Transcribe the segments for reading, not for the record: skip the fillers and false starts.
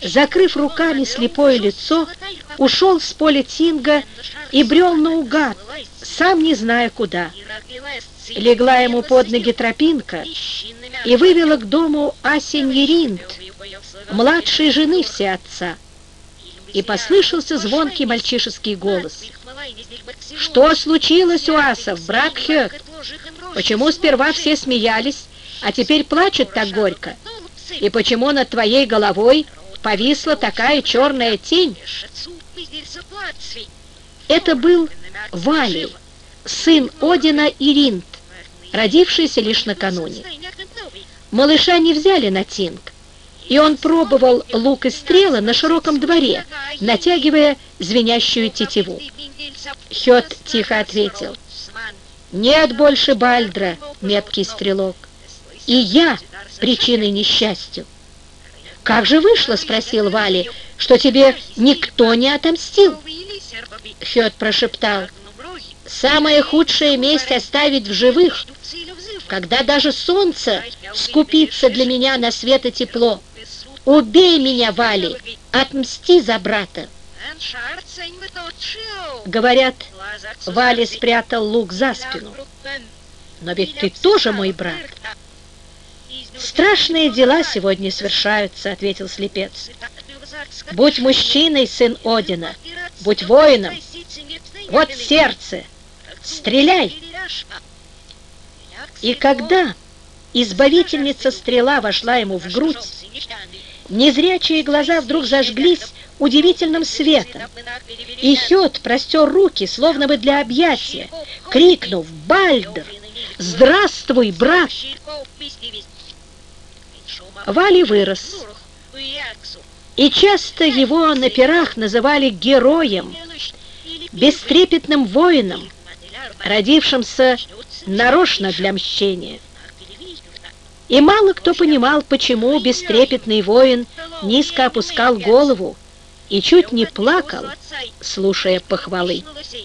закрыв руками слепое лицо, ушел с поля Тинга и брел наугад, сам не зная куда. Легла ему под ноги тропинка и вывела к дому Асеньеринт, младшей жены всеотца. И послышался звонкий мальчишеский голос. «Что случилось у асов, брат Хёк? Почему сперва все смеялись, а теперь плачут так горько? И почему над твоей головой повисла такая черная тень?» Это был Вали, сын Одина и Ринт, родившийся лишь накануне. Малыша не взяли на Тинг, и он пробовал лук и стрелы на широком дворе, натягивая звенящую тетиву. Хёд тихо ответил: «Нет больше Бальдра, меткий стрелок, и я причиной несчастью». «Как же вышло, — спросил Вали, — что тебе никто не отомстил?» Хёд прошептал: «Самая худшая месть — оставить в живых, когда даже солнце скупится для меня на свет и тепло. Убей меня, Вали, отмсти за брата». Говорят, Вали спрятал лук за спину. «Но ведь ты тоже мой брат». «Страшные дела сегодня совершаются, — ответил слепец. Будь мужчиной, сын Одина, будь воином. Вот сердце, стреляй!» И когда избавительница стрела вошла ему в грудь, незрячие глаза вдруг зажглись удивительным светом, и Хёд простер руки, словно бы для объятия, крикнув: «Бальдр! Здравствуй, брат!» Вали вырос, и часто его на пирах называли героем, бестрепетным воином, родившимся нарочно для мщения. И мало кто понимал, почему бестрепетный воин низко опускал голову и чуть не плакал, слушая похвалы.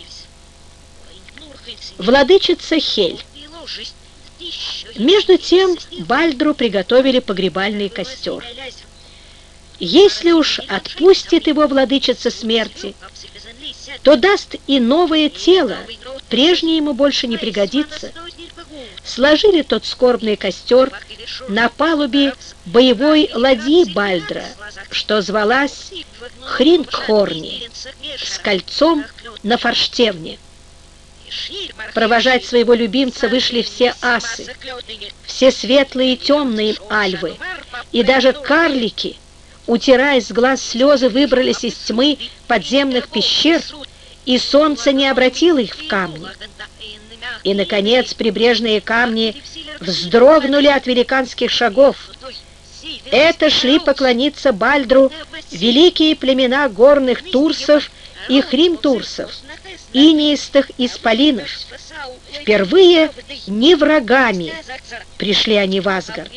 Владычица Хель. Между тем Бальдру приготовили погребальный костер. Если уж отпустит его владычица смерти, то даст и новое тело, прежнее ему больше не пригодится. Сложили тот скорбный костер на палубе боевой ладьи Бальдра, что звалась Хрингхорни, с кольцом на форштевне. Провожать своего любимца вышли все асы, все светлые и темные альвы, и даже карлики, утирая с глаз слезы, выбрались из тьмы подземных пещер, и солнце не обратило их в камни. И, наконец, прибрежные камни вздрогнули от великанских шагов. Это шли поклониться Бальдру великие племена горных турсов и хримтурсов, инеистых исполинов. Впервые не врагами пришли они в Асгард.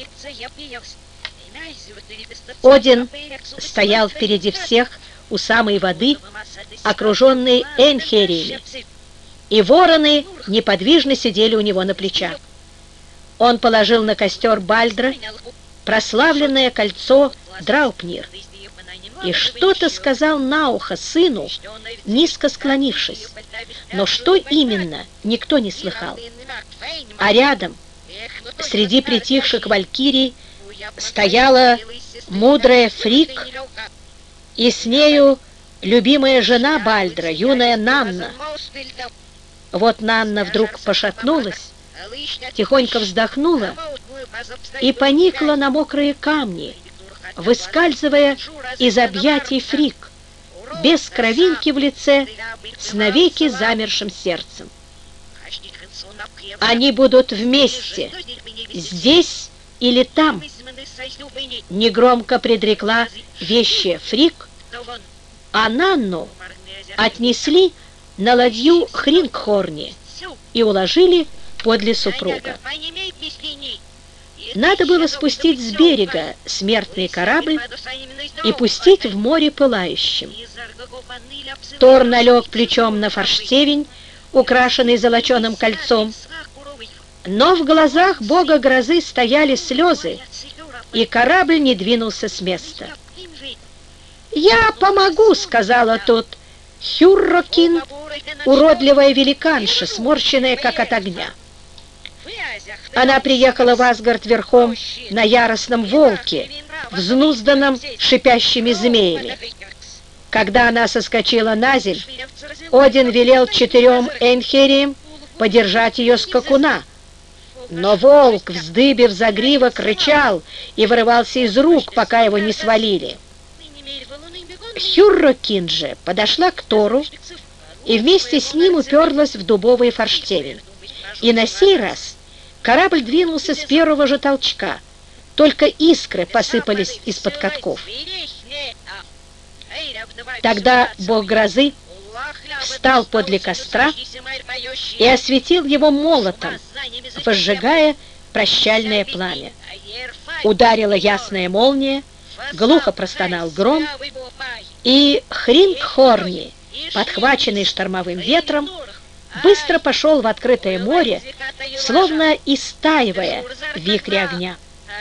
Один стоял впереди всех у самой воды, окруженный энхериями, и вороны неподвижно сидели у него на плечах. Он положил на костер Бальдра прославленное кольцо Драупнир и что-то сказал на ухо сыну, низко склонившись, но что именно, никто не слыхал. А рядом, среди притихших валькирий, стояла мудрая Фрик, и с нею любимая жена Бальдра, юная Нанна. Вот Нанна вдруг пошатнулась, тихонько вздохнула и поникла на мокрые камни, выскальзывая из объятий Фрик, без кровинки в лице, с навеки замершим сердцем. «Они будут вместе, здесь или там», — негромко предрекла вещая Фрик, а Нанну отнесли на ладью Хрингхорни и уложили подле супруга. Надо было спустить с берега смертный корабль и пустить в море пылающим. Тор налег плечом на форштевень, украшенный золоченым кольцом, но в глазах бога грозы стояли слезы, и корабль не двинулся с места. «Я помогу», — сказала тут Хюррокин, уродливая великанша, сморщенная как от огня. Она приехала в Асгард верхом на яростном волке, взнузданном шипящими змеями. Когда она соскочила на земь, Один велел 4 Эйнхериям подержать ее скакуна. Но волк, вздыбив загривок, рычал и вырывался из рук, пока его не свалили. Хюррокин же подошла к Тору и вместе с ним уперлась в дубовый форштевень. И на сей раз корабль двинулся с первого же толчка, только искры посыпались из-под катков. Тогда бог грозы встал подле костра и осветил его молотом, возжигая прощальное пламя. Ударила ясная молния, глухо простонал гром, и Хрингхорни, подхваченный штормовым ветром, быстро пошел в открытое море, словно истаивая в вихре огня.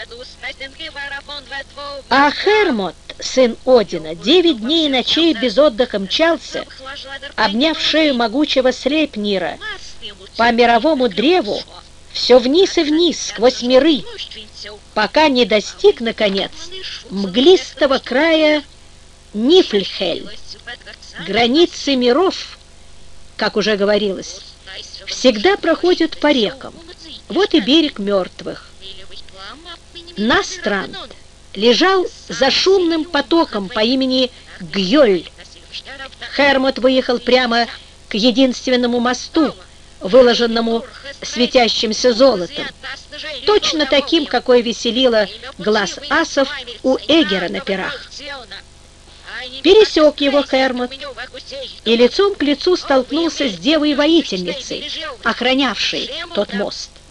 А Хермот, сын Одина, 9 дней и ночей без отдыха мчался, обняв шею могучего Слейпнира, по мировому древу, все вниз и вниз, сквозь миры, пока не достиг, наконец, мглистого края Нифльхель, границы миров, как уже говорилось, всегда проходят по рекам. Вот и берег мертвых. Настранд лежал за шумным потоком по имени Гьёль. Хермот выехал прямо к единственному мосту, выложенному светящимся золотом, точно таким, какой веселило глаз асов у Эгера на пирах. Пересек его Хермот и лицом к лицу столкнулся с девой-воительницей, охранявшей тот мост.